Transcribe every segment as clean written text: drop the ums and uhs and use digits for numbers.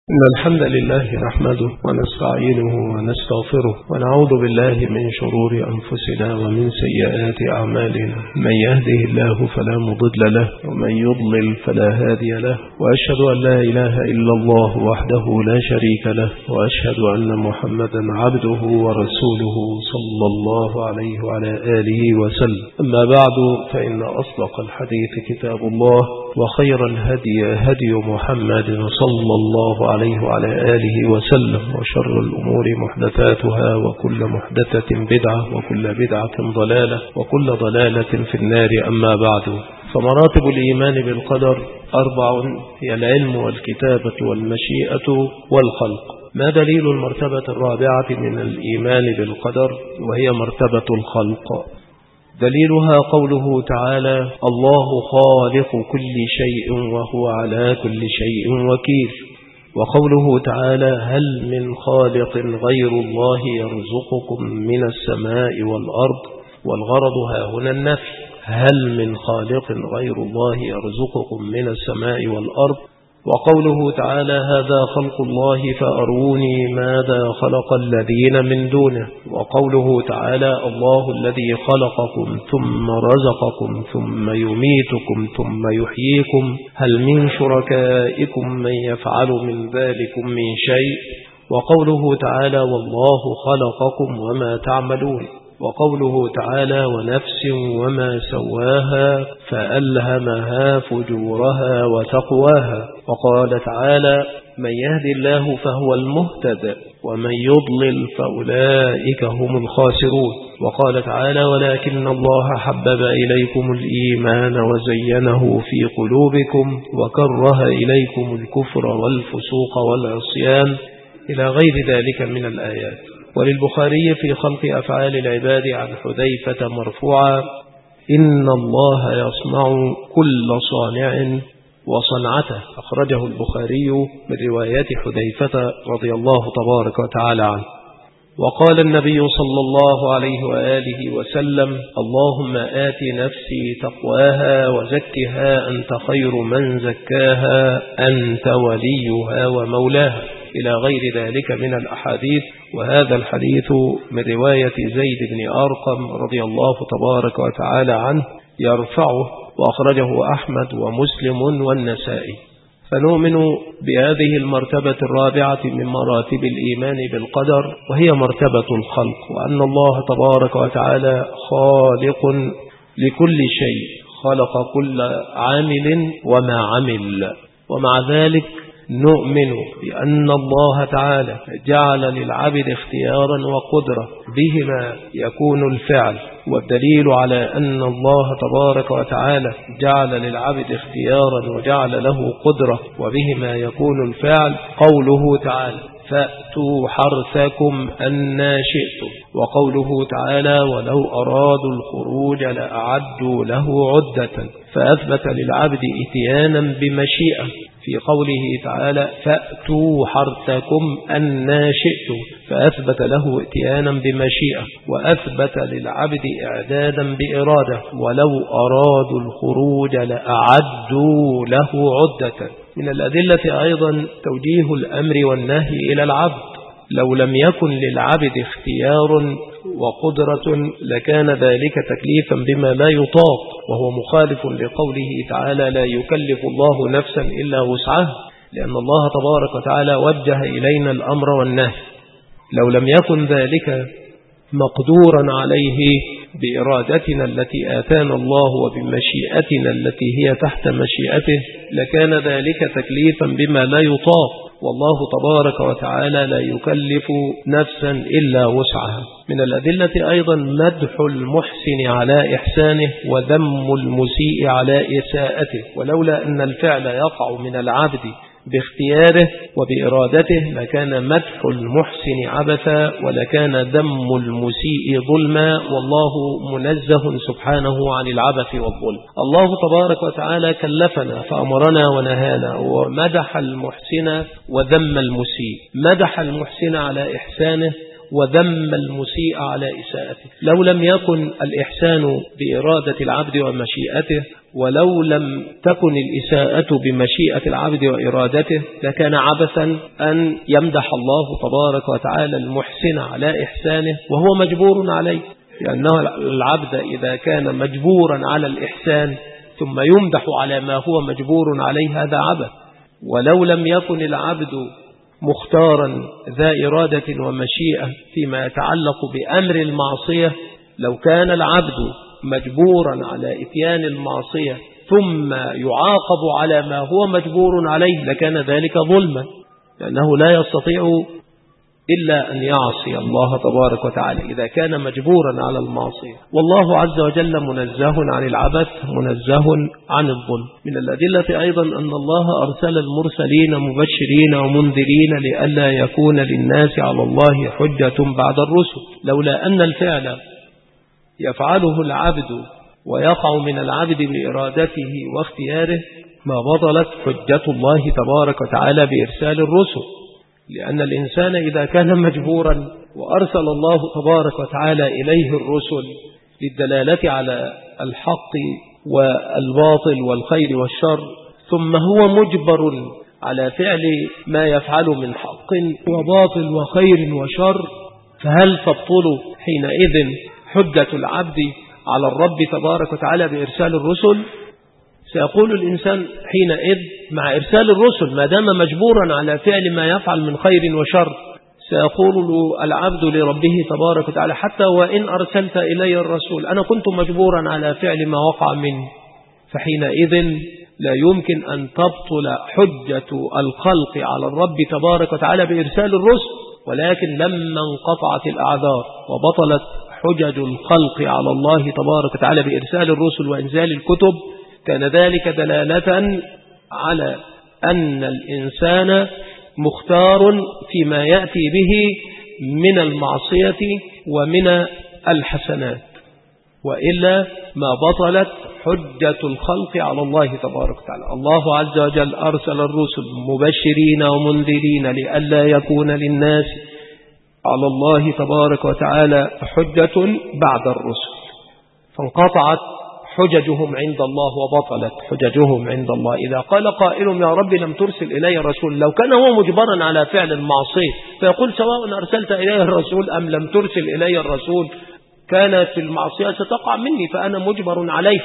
إن الحمد لله نحمده ونستعينه ونستغفره ونعوذ بالله من شرور أنفسنا ومن سيئات أعمالنا. من يهده الله فلا مضل له ومن يضلل فلا هادي له، وأشهد أن لا إله إلا الله وحده لا شريك له، وأشهد أن محمدا عبده ورسوله صلى الله عليه وعلى آله وسلم. أما بعد، فإن أصدق الحديث كتاب الله، وخير الهدي هدي محمد صلى الله عليه وعلى آله وسلم، وشر الأمور محدثاتها، وكل محدثة بدعة، وكل بدعة ضلالة، وكل ضلالة في النار. أما بعد، فمراتب الإيمان بالقدر 4: هي العلم والكتابة والمشيئة والخلق. ما دليل المرتبة الرابعة من الإيمان بالقدر وهي مرتبة الخلق؟ دليلها قوله تعالى: الله خالق كل شيء وهو على كل شيء وكيل. وقوله تعالى: هل من خالق غير الله يرزقكم من السماء والأرض. والغرض هنا النفي: هل من خالق غير الله يرزقكم من السماء والأرض. وقوله تعالى: هذا خلق الله فأروني ماذا خلق الذين من دونه. وقوله تعالى: الله الذي خلقكم ثم رزقكم ثم يميتكم ثم يحييكم هل من شركائكم من يفعل من ذلكم من شيء. وقوله تعالى: والله خلقكم وما تعملون. وقوله تعالى: ونفس وما سواها فألهمها فجورها وتقواها. وقال تعالى: من يهد الله فهو المهتد ومن يضلل فأولئك هم الخاسرون. وقال تعالى: ولكن الله حبب إليكم الإيمان وزينه في قلوبكم وكره إليكم الكفر والفسوق والعصيان، إلى غير ذلك من الآيات. وللبخاري في خلق أفعال العباد عن حذيفة مرفوعا: إن الله يصنع كل صانع وصنعته. أخرجه البخاري من روايات حذيفة رضي الله تبارك وتعالى عنه. وقال النبي صلى الله عليه وآله وسلم: اللهم آت نفسي تقواها وزكها أنت خير من زكاها أنت وليها ومولاها، إلى غير ذلك من الأحاديث. وهذا الحديث من رواية زيد بن أرقم رضي الله تبارك وتعالى عنه يرفعه، وأخرجه أحمد ومسلم والنسائي. فنؤمن بهذه المرتبة الرابعة من مراتب الإيمان بالقدر، وهي مرتبة الخلق، وأن الله تبارك وتعالى خالق لكل شيء، خلق كل عامل وما عمل. ومع ذلك نؤمن بأن الله تعالى جعل للعبد اختيارا وقدرة بهما يكون الفعل. والدليل على أن الله تبارك وتعالى جعل للعبد اختيارا وجعل له قدرة وبهما يكون الفعل قوله تعالى: فأتوا حرثكم أنى شئتم. وقوله تعالى: ولو أرادوا الخروج لأعدوا له عدة. فأثبت للعبد إتيانا بمشيئة في قوله تعالى: فأتوا حرثكم أنى شئتم، فأثبت له إتيانا بمشيئة، وأثبت للعبد إعدادا بإرادة: ولو أرادوا الخروج لأعدوا له عدة. من الأدلة أيضا توجيه الأمر والنهي إلى العبد. لو لم يكن للعبد اختيار وقدرة لكان ذلك تكليفا بما لا يطاق، وهو مخالف لقوله تعالى: لا يكلف الله نفسا إلا وسعها، لأن الله تبارك وتعالى وجه إلينا الأمر والنهي. لو لم يكن ذلك مقدورا عليه بإرادتنا التي آتانا الله وبمشيئتنا التي هي تحت مشيئته لكان ذلك تكليفا بما لا يطاق، والله تبارك وتعالى لا يكلف نفسا إلا وسعها. من الأدلة أيضا مدح المحسن على إحسانه وذم المسيء على إساءته. ولولا أن الفعل يقع من العبد باختياره وبإرادته لكان مدح المحسن عبثا ولكان ذم المسيء ظلما، والله منزه سبحانه عن العبث والظلم. الله تبارك وتعالى كلفنا فأمرنا ونهانا، ومدح المحسن وذم المسيء. مدح المحسن على إحسانه وذم المسيء على إساءته. لو لم يكن الإحسان بإرادة العبد ومشيئته، ولو لم تكن الإساءة بمشيئة العبد وإرادته، لكان عبثا أن يمدح الله تبارك وتعالى المحسن على إحسانه وهو مجبور عليه، لأنه العبد إذا كان مجبورا على الإحسان ثم يمدح على ما هو مجبور عليه هذا عبث. ولو لم يكن العبد مختارا ذا إرادة ومشيئة فيما يتعلق بأمر المعصية، لو كان العبد مجبورا على إتيان المعصية ثم يعاقب على ما هو مجبور عليه لكان ذلك ظلما، لأنه لا يستطيع إلا أن يعصي الله تبارك وتعالى إذا كان مجبورا على المعصية. والله عز وجل منزه عن العبث، منزه عن الظلم. من الأدلة أيضا أن الله أرسل المرسلين مبشرين ومنذرين لئلا يكون للناس على الله حجة بعد الرسل. لولا أن الفعل يفعله العبد ويقع من العبد بإرادته واختياره ما بطلت حجة الله تبارك وتعالى بإرسال الرسل، لأن الإنسان إذا كان مجبورا وأرسل الله تبارك وتعالى إليه الرسل للدلالة على الحق والباطل والخير والشر، ثم هو مجبر على فعل ما يفعل من حق وباطل وخير وشر، فهل تبطل حينئذ حجة العبد على الرب تبارك وتعالى بإرسال الرسل؟ سيقول الإنسان حينئذ مع إرسال الرسل ما دام مجبورا على فعل ما يفعل من خير وشر، سيقول العبد لربه تبارك وتعالى حتى وإن أرسلت إلي الرسول أنا كنت مجبورا على فعل ما وقع مني. فحينئذ لا يمكن أن تبطل حجة الخلق على الرب تبارك وتعالى بإرسال الرسل، ولكن لما انقطعت الأعذار وبطلت حجج الخلق على الله تبارك وتعالى بإرسال الرسل وإنزال الكتب، كان ذلك دلالة على أن الإنسان مختار فيما يأتي به من المعصية ومن الحسنات، وإلا ما بطلت حجة الخلق على الله تبارك وتعالى. الله عز وجل أرسل الرسل مبشرين ومنذرين لئلا يكون للناس على الله تبارك وتعالى حجة بعد الرسل، فانقطعت حججهم عند الله وبطلت حججهم عند الله. إذا قال قائل يا رب لم ترسل إلي الرسول، لو كان هو مجبرا على فعل المعصية فيقول سواء أرسلت إليه الرسول أم لم ترسل إلي الرسول كانت المعصية ستقع مني فأنا مجبر عليه،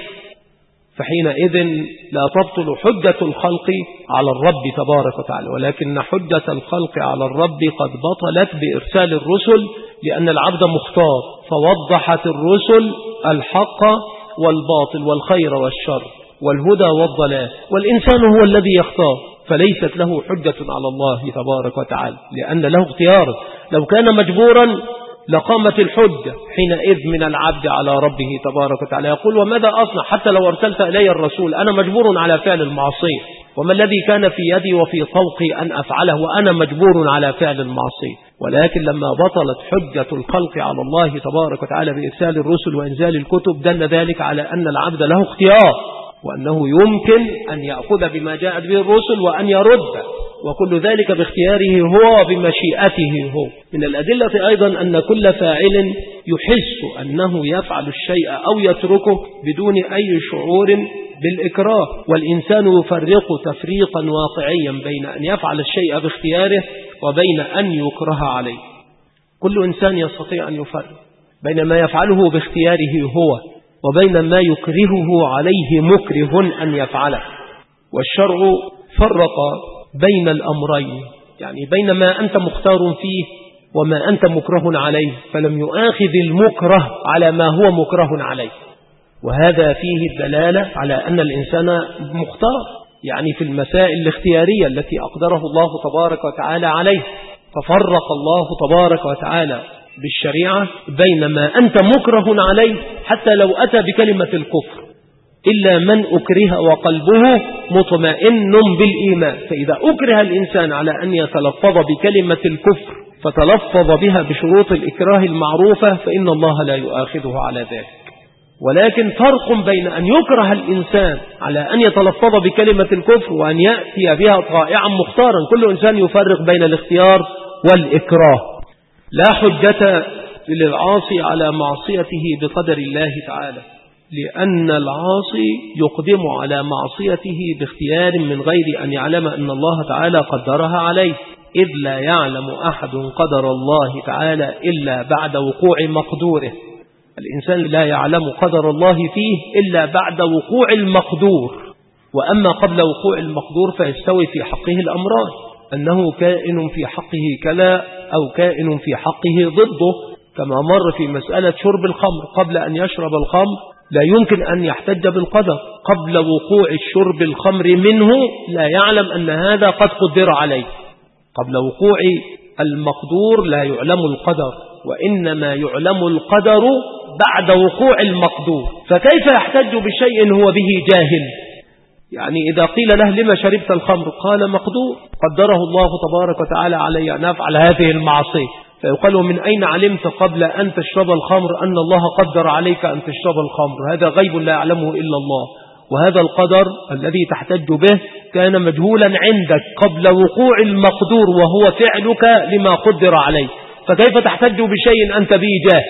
فحينئذ لا تبطل حجة الخلق على الرب تبارك وتعالى، ولكن حجة الخلق على الرب قد بطلت بإرسال الرسل، لأن العبد مختار، فوضحت الرسل الحق والباطل والخير والشر والهدى والضلال، والإنسان هو الذي يختار، فليست له حجة على الله تبارك وتعالى لأن له اختيار. لو كان مجبورا لقامت الحجة حينئذ من العبد على ربه تبارك وتعالى، يقول وماذا أصنع حتى لو أرسلت إلي الرسول أنا مجبور على فعل المعصية، وما الذي كان في يدي وفي طوقي أن أفعله وأنا مجبور على فعل المعصية. ولكن لما بطلت حجة الخلق على الله تبارك وتعالى بإرسال الرسل وإنزال الكتب دل ذلك على أن العبد له اختيار، وأنه يمكن أن يأخذ بما جاءت به الرسل وأن يرد، وكل ذلك باختياره هو وبمشيئته هو. من الأدلة أيضا أن كل فاعل يحس أنه يفعل الشيء أو يتركه بدون أي شعور بالإكراه، والإنسان يفرق تفريقا واقعيا بين أن يفعل الشيء باختياره وبين أن يكره عليه. كل إنسان يستطيع أن يفرق بين ما يفعله باختياره هو وبين ما يكرهه عليه مكره أن يفعله، والشرع فرق بين الأمرين، يعني بين ما أنت مختار فيه وما أنت مكره عليه، فلم يؤاخذ المكره على ما هو مكره عليه، وهذا فيه الدلالة على أن الإنسان مختار، يعني في المسائل الاختيارية التي أقدره الله تبارك وتعالى عليه، ففرق الله تبارك وتعالى بالشريعة بين ما أنت مكره عليه حتى لو أتى بكلمة الكفر، إلا من أكره وقلبه مطمئن بالإيمان. فإذا أكره الإنسان على أن يتلفظ بكلمة الكفر فتلفظ بها بشروط الإكراه المعروفة فإن الله لا يؤاخذه على ذلك. ولكن فرق بين أن يكره الإنسان على أن يتلفظ بكلمة الكفر وأن يأتي بها طائعا مختارا. كل إنسان يفرق بين الاختيار والإكراه. لا حجة للعاصي على معصيته بقدر الله تعالى، لأن العاصي يقدم على معصيته باختيار من غير أن يعلم أن الله تعالى قدرها عليه، إذ لا يعلم أحد قدر الله تعالى إلا بعد وقوع مقدوره. الإنسان لا يعلم قدر الله فيه إلا بعد وقوع المقدور، وأما قبل وقوع المقدور فيستوي في حقه الأمران، أنه كائن في حقه كلا أو كائن في حقه ضده، كما مر في مسألة شرب الخمر. قبل أن يشرب الخمر لا يمكن أن يحتج بالقدر، قبل وقوع الشرب الخمر منه لا يعلم أن هذا قد قدر عليه. قبل وقوع المقدور لا يعلم القدر، وإنما يعلم القدر بعد وقوع المقدور. فكيف يحتج بشيء هو به جاهل؟ يعني إذا قيل له لما شربت الخمر قال مقدور، قدره الله تبارك وتعالى علي أن أفعل هذه المعصية، فيقال من أين علمت قبل أن تشرب الخمر أن الله قدر عليك أن تشرب الخمر؟ هذا غيب لا يعلمه إلا الله، وهذا القدر الذي تحتج به كان مجهولا عندك قبل وقوع المقدور وهو فعلك لما قدر عليه، فكيف تحتج بشيء أنت به جاهل؟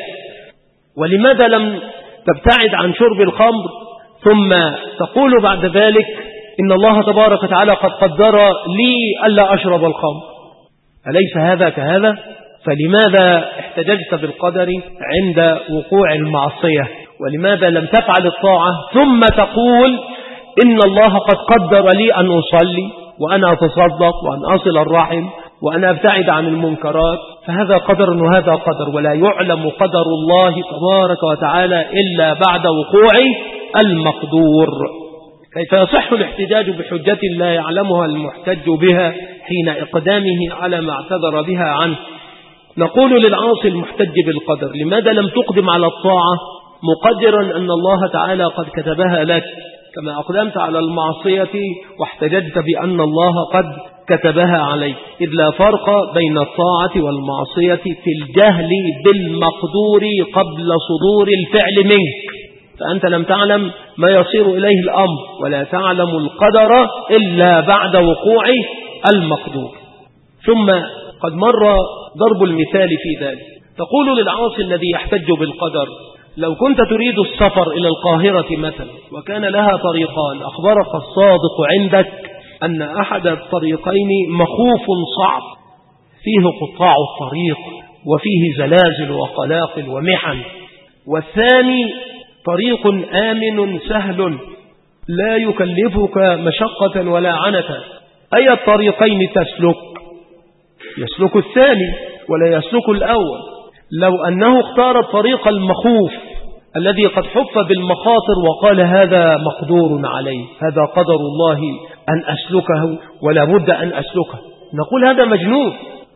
ولماذا لم تبتعد عن شرب الخمر ثم تقول بعد ذلك إن الله تبارك وتعالى قد قدر لي ألا أشرب الخمر؟ أليس هذا كهذا؟ فلماذا احتججت بالقدر عند وقوع المعصية؟ ولماذا لم تفعل الطاعة ثم تقول إن الله قد قدر لي أن أصلي وأن أتصدق وأن أصل الرحم وأن أبتعد عن المنكرات؟ فهذا قدر وهذا قدر، ولا يعلم قدر الله تبارك وتعالى إلا بعد وقوع المقدور. كيف يصح الاحتجاج بحجة لا يعلمها المحتج بها حين إقدامه على ما اعتذر بها عنه؟ نقول للعاصي المحتج بالقدر: لماذا لم تقدم على الطاعة مقدرا أن الله تعالى قد كتبها لك، كما أقدمت على المعصية واحتججت بأن الله قد كتبها عليك؟ إذ لا فرق بين الطاعة والمعصية في الجهل بالمقدور قبل صدور الفعل منك، فأنت لم تعلم ما يصير إليه الأمر، ولا تعلم القدر إلا بعد وقوع المقدور. ثم قد مر ضرب المثال في ذلك. تقول للعاصي الذي يحتج بالقدر: لو كنت تريد السفر إلى القاهرة مثلا وكان لها طريقان، أخبرك الصادق عندك أن أحد الطريقين مخوف صعب فيه قطاع الطريق وفيه زلازل وقلاقل ومحن، والثاني طريق آمن سهل لا يكلفك مشقة ولا عنة، أي الطريقين تسلك؟ يسلك الثاني ولا يسلك الأول. لو أنه اختار الطريق المخوف الذي قد حف بالمخاطر وقال هذا مقدور عليه، هذا قدر الله أن أسلكه ولا بد أن أسلكه، نقول هذا مجنون،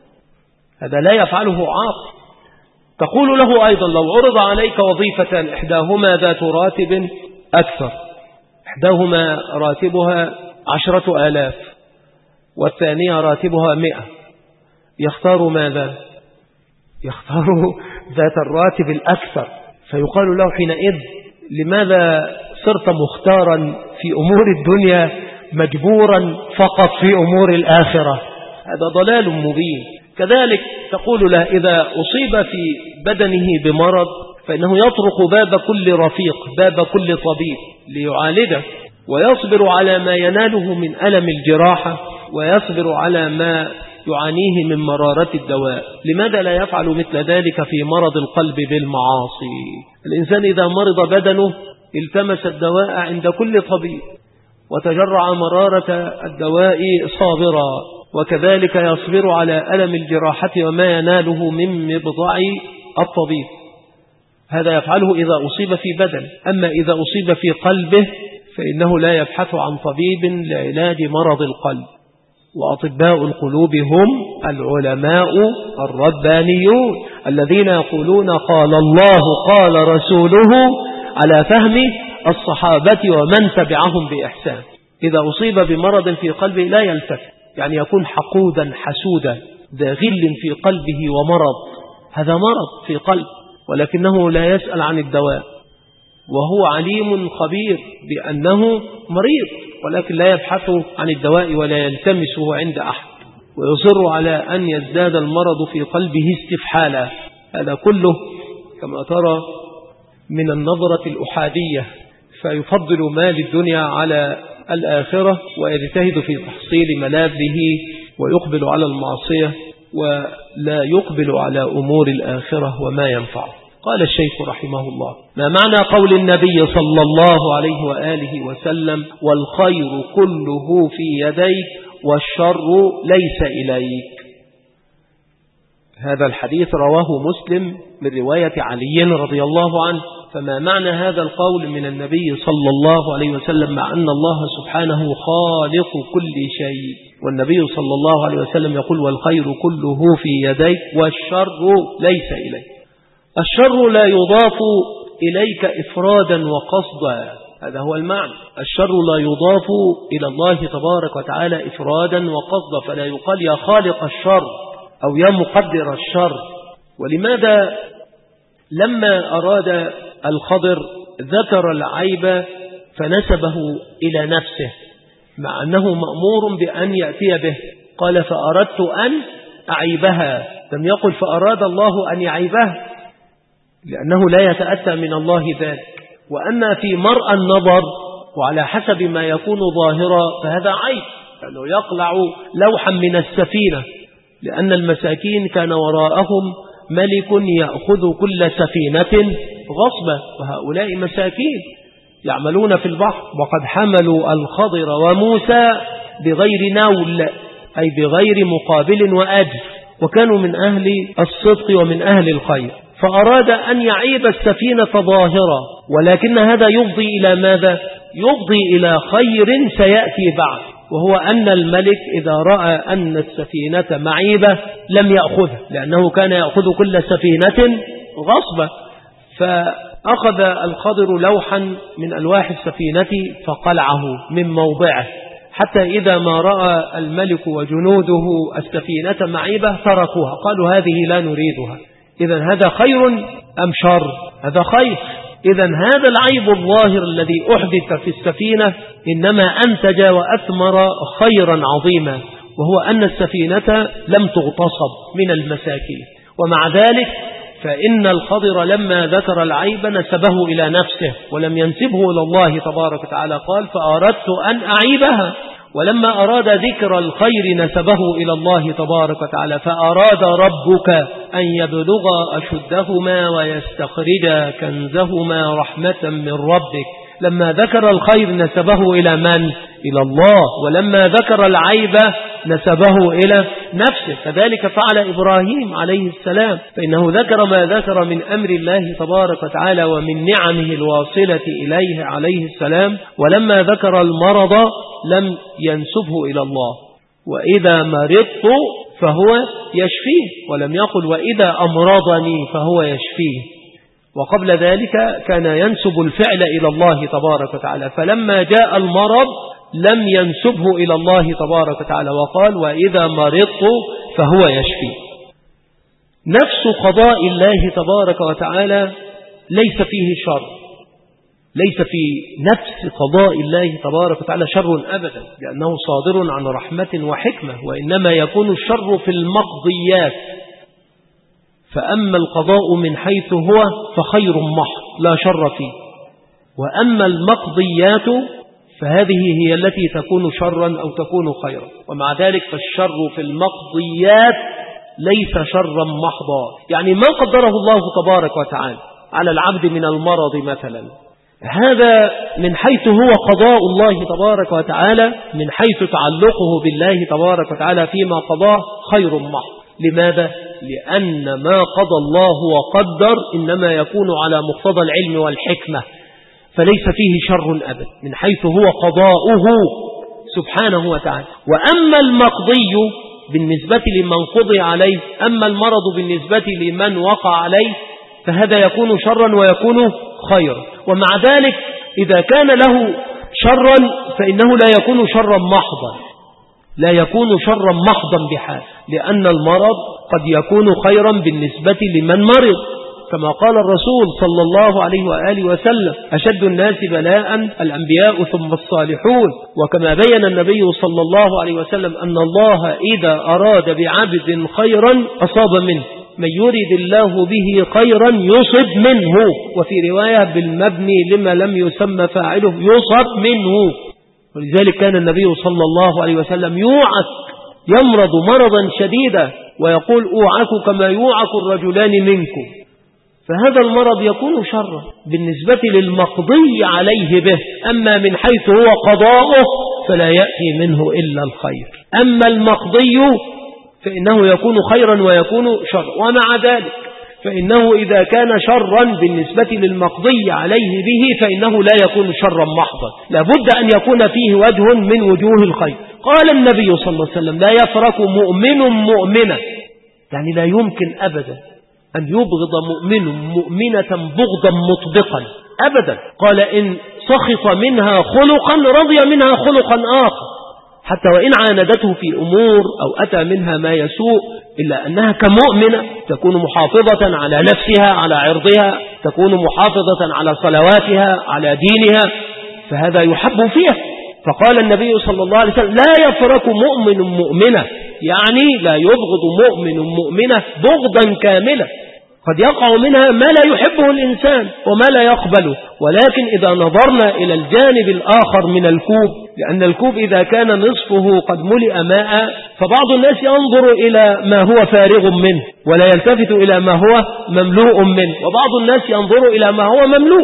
هذا لا يفعله عاقل. تقول له أيضا: لو عرض عليك وظيفتان إحداهما ذات راتب أكثر، إحداهما راتبها 10,000 والثانية راتبها 100، يختار ماذا؟ يختار ذات الراتب الأكثر. فيقال له حينئذ: لماذا صرت مختارا في أمور الدنيا مجبورا فقط في أمور الآخرة؟ هذا ضلال مبين. كذلك تقول له: إذا أصيب في بدنه بمرض فإنه يطرق باب كل رفيق، باب كل طبيب ليعالجه، ويصبر على ما يناله من ألم الجراحة، ويصبر على ما يعانيه من مرارة الدواء. لماذا لا يفعل مثل ذلك في مرض القلب بالمعاصي؟ الإنسان إذا مرض بدنه التمس الدواء عند كل طبيب وتجرع مرارة الدواء صابرا، وكذلك يصبر على ألم الجراحة وما يناله من مبضع الطبيب. هذا يفعله إذا أصيب في بدن. أما إذا أصيب في قلبه فإنه لا يبحث عن طبيب لعلاج مرض القلب، وأطباء القلوب هم العلماء الربانيون الذين يقولون قال الله قال رسوله على فهم الصحابة ومن تبعهم بإحسان. إذا أصيب بمرض في قلبه لا يلتفت، يعني يكون حقودا حسودا ذا غل في قلبه ومرض، هذا مرض في قلب، ولكنه لا يسأل عن الدواء، وهو عليم خبير بأنه مريض، ولكن لا يبحث عن الدواء ولا يلتمسه عند أحد. ويصر على أن يزداد المرض في قلبه استفحالا. هذا كله كما ترى من النظرة الأحادية، فيفضل مال الدنيا على الآخرة ويجتهد في تحصيل ملاذه ويقبل على المعصية ولا يقبل على أمور الآخرة وما ينفعه. قال الشيخ رحمه الله: ما معنى قول النبي صلى الله عليه وآله وسلم: والخير كله في يديك والشر ليس إليك؟ هذا الحديث رواه مسلم من رواية علي رضي الله عنه. فما معنى هذا القول من النبي صلى الله عليه وسلم مع أن الله سبحانه خالق كل شيء، والنبي صلى الله عليه وسلم يقول: والخير كله في يديك والشر ليس إليك. الشر لا يضاف إليك إفرادا وقصدا، هذا هو المعنى. الشر لا يضاف إلى الله تبارك وتعالى إفرادا وقصدا، فلا يقال يا خالق الشر أو يا مقدر الشر. ولماذا لما أراد الخضر ذكر العيب فنسبه إلى نفسه مع أنه مأمور بأن يأتي به؟ قال: فأردت أن أعيبها، لم يقل فأراد الله أن يعيبها، لأنه لا يتأتى من الله ذلك. وأن في مرأى النظر وعلى حسب ما يكون ظاهرا فهذا عيب، لأنه يقلع لوحا من السفينة، لأن المساكين كان وراءهم ملك يأخذ كل سفينة غصبا، وهؤلاء مساكين يعملون في البحر. وقد حملوا الخضر وموسى بغير نول، أي بغير مقابل وأجر، وكانوا من أهل الصدق ومن أهل الخير. فأراد أن يعيب السفينة ظاهرة، ولكن هذا يفضي إلى ماذا؟ يفضي إلى خير سيأتي بعد، وهو أن الملك إذا رأى أن السفينة معيبة لم يأخذها، لأنه كان يأخذ كل سفينة غصبة. فأخذ الخضر لوحا من ألواح السفينة فقلعه من موضعه، حتى إذا ما رأى الملك وجنوده السفينة معيبة تركوها، قالوا هذه لا نريدها. إذن هذا خير أم شر؟ هذا خير. إذن هذا العيب الظاهر الذي أحدث في السفينة إنما أنتج وأثمر خيرا عظيما، وهو أن السفينة لم تغتصب من المساكين. ومع ذلك فإن الخضر لما ذكر العيب نسبه إلى نفسه ولم ينسبه إلى الله تبارك وتعالى، قال: فأردت أن أعيبها. ولما أراد ذكر الخير نسبه إلى الله تبارك وتعالى: فأراد ربك أن يبلغ أشدهما ويستخرج كنزهما رحمة من ربك. لما ذكر الخير نسبه إلى من؟ إلى الله. ولما ذكر العيب نسبه إلى نفسه. كذلك فعل إبراهيم عليه السلام، فإنه ذكر ما ذكر من أمر الله تبارك وتعالى ومن نعمه الواصلة إليه عليه السلام. ولما ذكر المرض لم ينسبه إلى الله: وإذا مرضت فهو يشفيه، ولم يقل وإذا أمرضني فهو يشفيه. وقبل ذلك كان ينسب الفعل إلى الله تبارك وتعالى، فلما جاء المرض لم ينسبه إلى الله تبارك وتعالى وقال: وإذا مرضت فهو يشفي. نفس قضاء الله تبارك وتعالى ليس فيه شر، ليس في نفس قضاء الله تبارك وتعالى شر أبدا، لأنه صادر عن رحمة وحكمة، وإنما يكون الشر في المقضيات. فأما القضاء من حيث هو فخير محض لا شر فيه، وأما المقضيات فهذه هي التي تكون شرا أو تكون خيرا. ومع ذلك فالشر في المقضيات ليس شرا محضا، يعني ما قدره الله تبارك وتعالى على العبد من المرض مثلا، هذا من حيث هو قضاء الله تبارك وتعالى، من حيث تعلقه بالله تبارك وتعالى فيما قضاه خير محض. لماذا؟ لأن ما قضى الله وقدر إنما يكون على مقتضى العلم والحكمة، فليس فيه شر أبدا من حيث هو قضاؤه سبحانه وتعالى. وأما المقضي بالنسبة لمن قضي عليه، أما المرض بالنسبة لمن وقع عليه، فهذا يكون شرا ويكون خيرا. ومع ذلك إذا كان له شرا فإنه لا يكون شرا محضا، لا يكون شرا محضا بحال، لأن المرض قد يكون خيرا بالنسبة لمن مرض، كما قال الرسول صلى الله عليه وآله وسلم: أشد الناس بلاء الأنبياء ثم الصالحون. وكما بين النبي صلى الله عليه وسلم أن الله إذا أراد بعبد خيرا أصاب منه، من يريد الله به خيرا يصب منه، وفي رواية بالمبني لما لم يسمى فاعله يصب منه. ولذلك كان النبي صلى الله عليه وسلم يوعك، يمرض مرضا شديدا ويقول: أوعك كما يوعك الرجلان منكم. فهذا المرض يكون شرا بالنسبة للمقضي عليه به، أما من حيث هو قضاؤه فلا يأتي منه إلا الخير، أما المقضي فإنه يكون خيرا ويكون شرا. ومع ذلك فإنه إذا كان شرا بالنسبة للمقضي عليه به فإنه لا يكون شرا محضا، لابد أن يكون فيه وجه من وجوه الخير. قال النبي صلى الله عليه وسلم: لا يفرق مؤمن مؤمنة، يعني لا يمكن أبدا أن يبغض مؤمن مؤمنة بغضا مطبقا أبدا. قال: إن سخط منها خلقا رضي منها خلقا آخر، حتى وإن عاندته في أمور أو أتى منها ما يسوء، إلا أنها كمؤمنة تكون محافظة على نفسها، على عرضها، تكون محافظة على صلواتها، على دينها، فهذا يحب فيها. فقال النبي صلى الله عليه وسلم: لا يفرق مؤمن مؤمنة، يعني لا يبغض مؤمن مؤمنة بغضا كاملا، قد يقع منها ما لا يحبه الإنسان وما لا يقبله. ولكن إذا نظرنا إلى الجانب الآخر من الكوب، لأن الكوب إذا كان نصفه قد ملئ ماء فبعض الناس ينظر إلى ما هو فارغ منه ولا يلتفت إلى ما هو مملوء منه، وبعض الناس ينظر إلى ما هو مملوء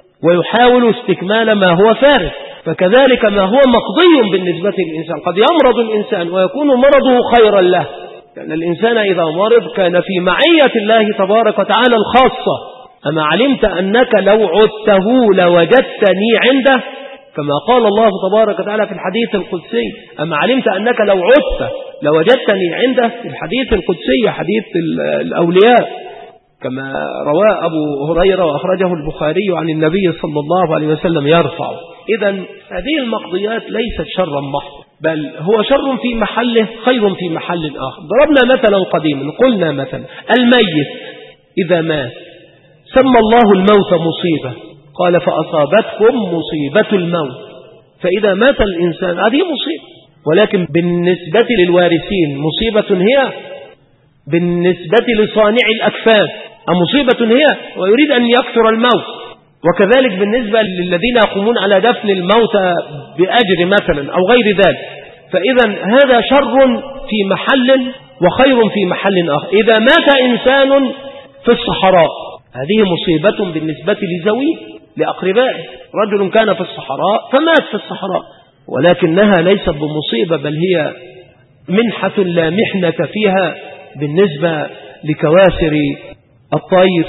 ويحاول استكمال ما هو فارغ. فكذلك ما هو مقضي بالنسبة للإنسان، قد يمرض الإنسان ويكون مرضه خيرا له، لأن الإنسان إذا مرض كان في معية الله تبارك وتعالى الخاصة. أما علمت أنك لو عدته لوجدتني عنده، كما قال الله تبارك وتعالى في الحديث القدسي: أما علمت أنك لو عدت لوجدتني عنده، في الحديث القدسي حديث الأولياء كما رواه أبو هريرة وأخرجه البخاري عن النبي صلى الله عليه وسلم يرفع. إذن هذه المقضيات ليست شرا محضا، بل هو شر في محله خير في محل آخر. ضربنا مثلا قديما، قلنا مثلا الميت إذا مات سمى الله الموت مصيبة، قال: فأصابتكم مصيبة الموت. فإذا مات الإنسان هذه مصيبة، ولكن بالنسبة للوارثين مصيبة هي، بالنسبة لصانع الأكفان مصيبة هي، ويريد أن يكثر الموت. وكذلك بالنسبة للذين يقومون على دفن الموتى بأجر مثلا أو غير ذلك. فإذا هذا شر في محل وخير في محل آخر. إذا مات إنسان في الصحراء هذه مصيبة بالنسبة لزويه لأقربائه، رجل كان في الصحراء فمات في الصحراء، ولكنها ليست بمصيبة، بل هي منحة لا محنة فيها بالنسبة لكواسر الطير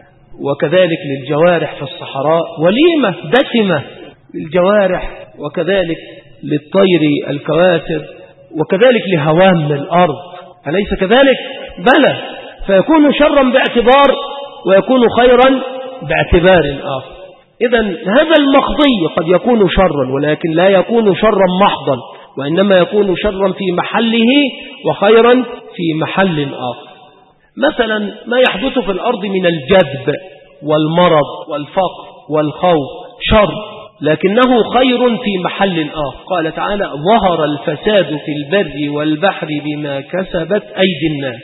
وكذلك للجوارح في الصحراء، وليمة دسمة للجوارح وكذلك للطير الكواسر وكذلك لهوام الأرض، أليس كذلك؟ بلى. فيكون شرا باعتبار ويكون خيرا باعتبار آخر. إذن هذا المقضي قد يكون شرا، ولكن لا يكون شرا محضا، وإنما يكون شرا في محله وخيرا في محل آخر. مثلا ما يحدث في الأرض من الجذب والمرض والفقر والخوف شر، لكنه خير في محل آخر. قال تعالى: ظهر الفساد في البر والبحر بما كسبت أيدي الناس.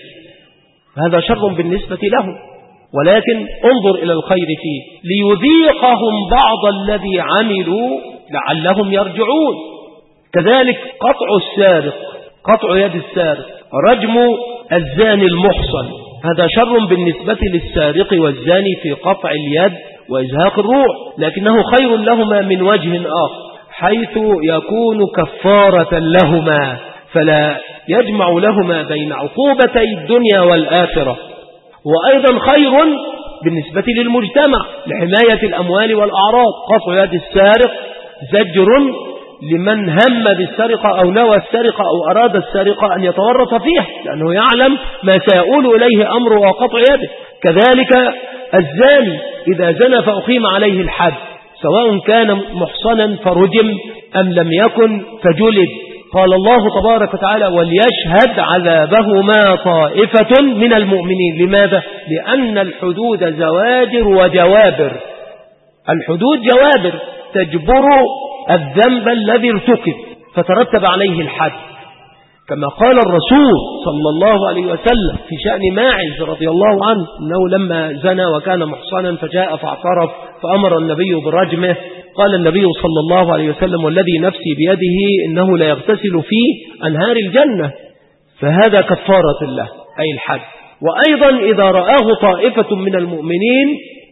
هذا شر بالنسبة لهم، ولكن انظر إلى الخير فيه: ليذيقهم بعض الذي عملوا لعلهم يرجعون. كذلك قطع السارق، قطع يد السارق، رجم الزاني المحصن، هذا شر بالنسبة للسارق والزاني في قطع اليد وإزهاق الروح، لكنه خير لهما من وجه آخر، حيث يكون كفارة لهما، فلا يجمع لهما بين عقوبتي الدنيا والآخرة. وأيضا خير بالنسبة للمجتمع لحماية الأموال والأعراض. قطع يد السارق زجر لمن هم بالسرقة أو نوى السرقة أو أراد السرقة أن يتورط فيها، لأنه يعلم ما سيؤول إليه أمره وقطع يده. كذلك الزاني إذا زنى فأقيم عليه الحد، سواء كان محصنا فرجم أم لم يكن فجلد. قال الله تبارك وتعالى وليشهد عذابهما طائفة من المؤمنين. لماذا؟ لأن الحدود زواجر وجوابر. الحدود جوابر تجبر الذنب الذي ارتكب فترتب عليه الحد، كما قال الرسول صلى الله عليه وسلم في شأن ماعز رضي الله عنه أنه لما زنى وكان محصنا فجاء فاعترف فأمر النبي برجمه. قال النبي صلى الله عليه وسلم والذي نفسي بيده إنه لا يغتسل في أنهار الجنة، فهذا كفارة الله أي الحد. وأيضا إذا رآه طائفة من المؤمنين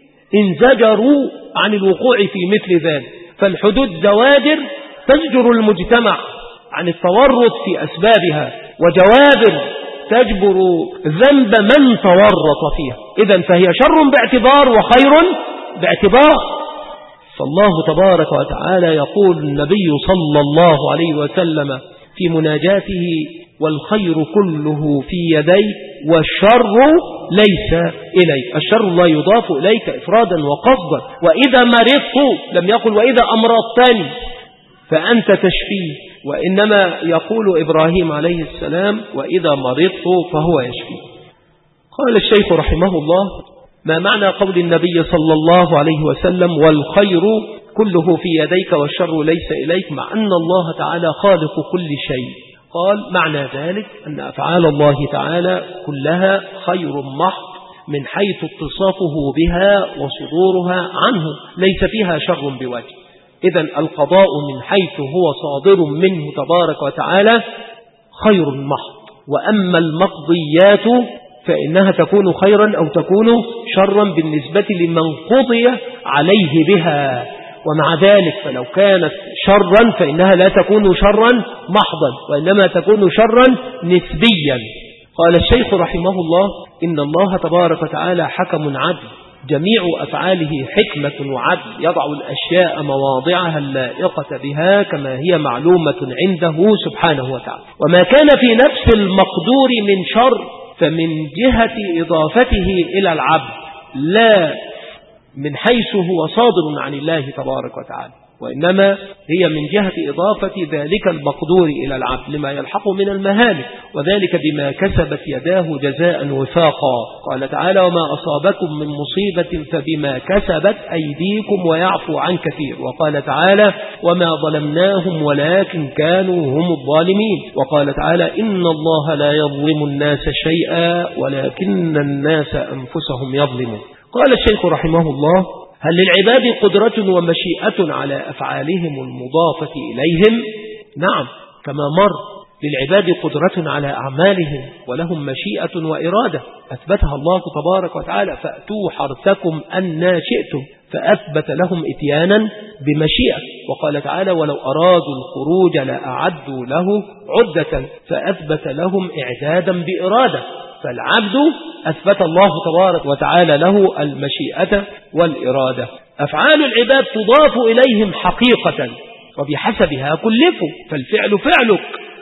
انزجروا عن الوقوع في مثل ذلك، فالحدود زواجر تزجر المجتمع عن التورط في أسبابها، وجوابر تجبر ذنب من تورط فيها. إذن فهي شر باعتبار وخير باعتبار. فالله تبارك وتعالى يقول النبي صلى الله عليه وسلم في مناجاته والخير كله في يديك والشر ليس إليك. الشر لا يضاف إليك إفرادا وقصدا. وإذا مرضت لم يقل وإذا أمرضتني فأنت تشفيه، وإنما يقول إبراهيم عليه السلام وإذا مرضت فهو يشفيه. قال الشيخ رحمه الله ما معنى قول النبي صلى الله عليه وسلم والخير كله في يديك والشر ليس إليك، مع أن الله تعالى خالق كل شيء؟ قال معنى ذلك أن أفعال الله تعالى كلها خير محض من حيث اتصافه بها وصدورها عنه، ليس فيها شر بوجه. إذن القضاء من حيث هو صادر منه تبارك وتعالى خير محض، وأما المقضيات فإنها تكون خيرا أو تكون شرا بالنسبة لمن قضي عليه بها. ومع ذلك فلو كانت شرا فإنها لا تكون شرا محضا، وإنما تكون شرا نسبيا. قال الشيخ رحمه الله إن الله تبارك وتعالى حكم عدل، جميع أفعاله حكمة وعدل، يضع الأشياء مواضعها اللائقة بها كما هي معلومة عنده سبحانه وتعالى. وما كان في نفس المقدور من شر فمن جهة إضافته إلى العبد لا من حيث هو صادر عن الله تبارك وتعالى، وإنما هي من جهة إضافة ذلك المقدور إلى العبد لما يلحق من المهالك، وذلك بما كسبت يداه جزاء وفاقا. قال تعالى وما أصابكم من مصيبة فبما كسبت أيديكم ويعفو عن كثير. وقال تعالى وما ظلمناهم ولكن كانوا هم الظالمين. وقال تعالى إن الله لا يظلم الناس شيئا ولكن الناس أنفسهم يظلمون. قال الشيخ رحمه الله هل للعباد قدرة ومشيئة على أفعالهم المضافة إليهم؟ نعم، كما مر للعباد قدرة على أعمالهم ولهم مشيئة وإرادة أثبتها الله تبارك وتعالى فأتوا حرثكم أن شئتم، فأثبت لهم إتيانا بمشيئة. وقال تعالى ولو أرادوا الخروج لأعدوا له عدة، فأثبت لهم إعدادا بإرادة. فالعبد أثبت الله تبارك وتعالى له المشيئة والإرادة. أفعال العباد تضاف إليهم حقيقة وبحسبها كلفوا، فالفعل فعلك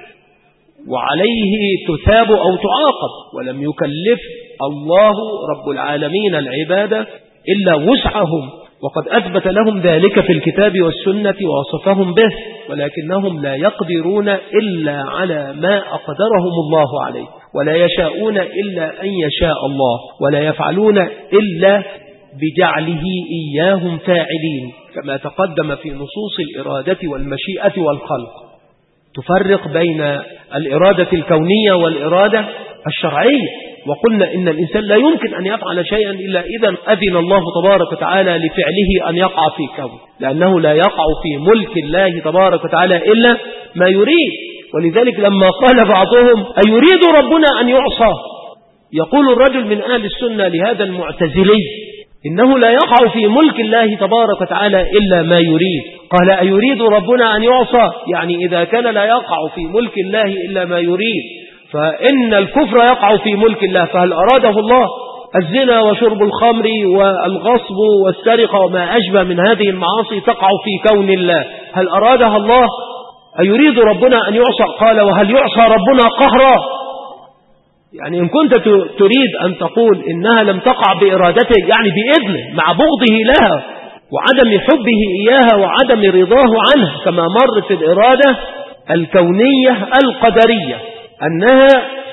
وعليه تثاب أو تعاقب، ولم يكلف الله رب العالمين العباد إلا وسعهم، وقد أثبت لهم ذلك في الكتاب والسنة ووصفهم به، ولكنهم لا يقدرون إلا على ما أقدرهم الله عليه، ولا يشاءون إلا أن يشاء الله، ولا يفعلون إلا بجعله إياهم فاعلين، كما تقدم في نصوص الإرادة والمشيئة والخلق. تفرق بين الإرادة الكونية والإرادة الشرعية، وقلنا إن الإنسان لا يمكن أن يفعل شيئا إلا إذا أذن الله تبارك وتعالى لفعله أن يقع في كون، لأنه لا يقع في ملك الله تبارك وتعالى إلا ما يريد. ولذلك لما قال بعضهم أيريد ربنا أن يعصى، يقول الرجل من أهل السنة لهذا المعتزلي إنه لا يقع في ملك الله تبارك وتعالى إلا ما يريد. قال أيريد ربنا أن يعصى، يعني إذا كان لا يقع في ملك الله إلا ما يريد فإن الكفر يقع في ملك الله، فهل أراده الله؟ الزنا وشرب الخمر والغصب والسرقة وما أشبه من هذه المعاصي تقع في كون الله، هل أرادها الله؟ أيريد ربنا أن يعصى؟ قال وهل يعصى ربنا قهرا؟ يعني إن كنت تريد أن تقول إنها لم تقع بإرادته يعني بإذنه مع بغضه لها وعدم حبه إياها وعدم رضاه عنه كما مر في الإرادة، الكونية القدرية، أنها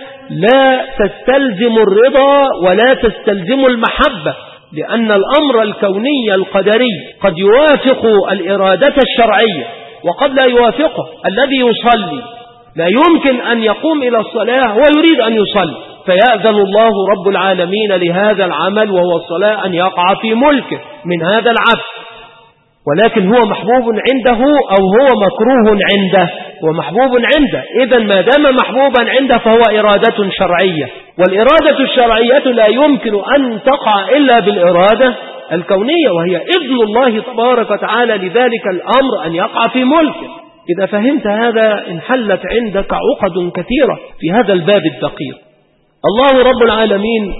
لا تستلزم الرضا ولا تستلزم المحبة، لأن الأمر الكوني القدري قد يوافق الإرادة الشرعية وقد لا يوافقه. الذي يصلي لا يمكن أن يقوم إلى الصلاة ويريد أن يصلي، فيأذن الله رب العالمين لهذا العمل وهو الصلاة أن يقع في ملكه من هذا العبد، ولكن هو محبوب عنده أو هو مكروه عنده، ومحبوب عنده. إذن ما دام محبوبا عنده فهو إرادة شرعية، والإرادة الشرعية لا يمكن أن تقع إلا بالإرادة الكونية، وهي إذن الله تبارك وتعالى لذلك الأمر أن يقع في ملكه. إذا فهمت هذا انحلت عندك عقد كثيرة في هذا الباب الدقيق. الله رب العالمين